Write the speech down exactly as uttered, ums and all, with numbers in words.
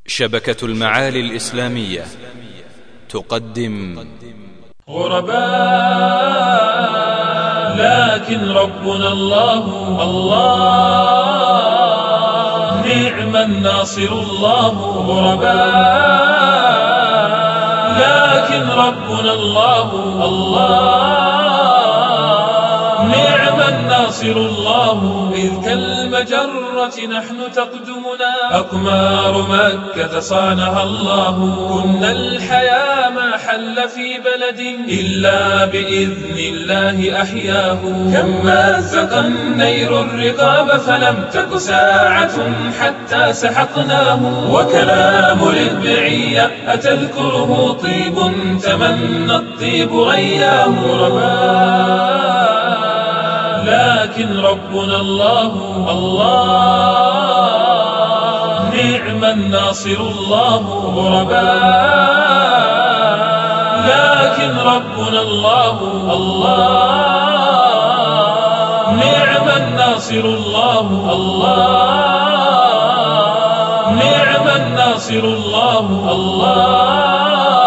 شبكة المعالي الإسلامية تقدم غرباء لكن ربنا الله الله، نعم الناصر الله. غرباء لكن ربنا الله الله، نعم الناصر الله. إذ كالمجرة نحن تقدمنا، أقمار مكة صانها الله. كنا الحياة ما حل في بلد إلا بإذن الله أحياه. كم مزق النير الرقاب فلم تك ساعة حتى سحقناه. وكلام للبعية أتذكره طيب تمنى الطيب غياه. غرباء لكن ربنا الله الله، نعم الناصر الله. غرباء لكن ربنا الله الله، نعم الناصر الله الله، نعم الناصر الله الله.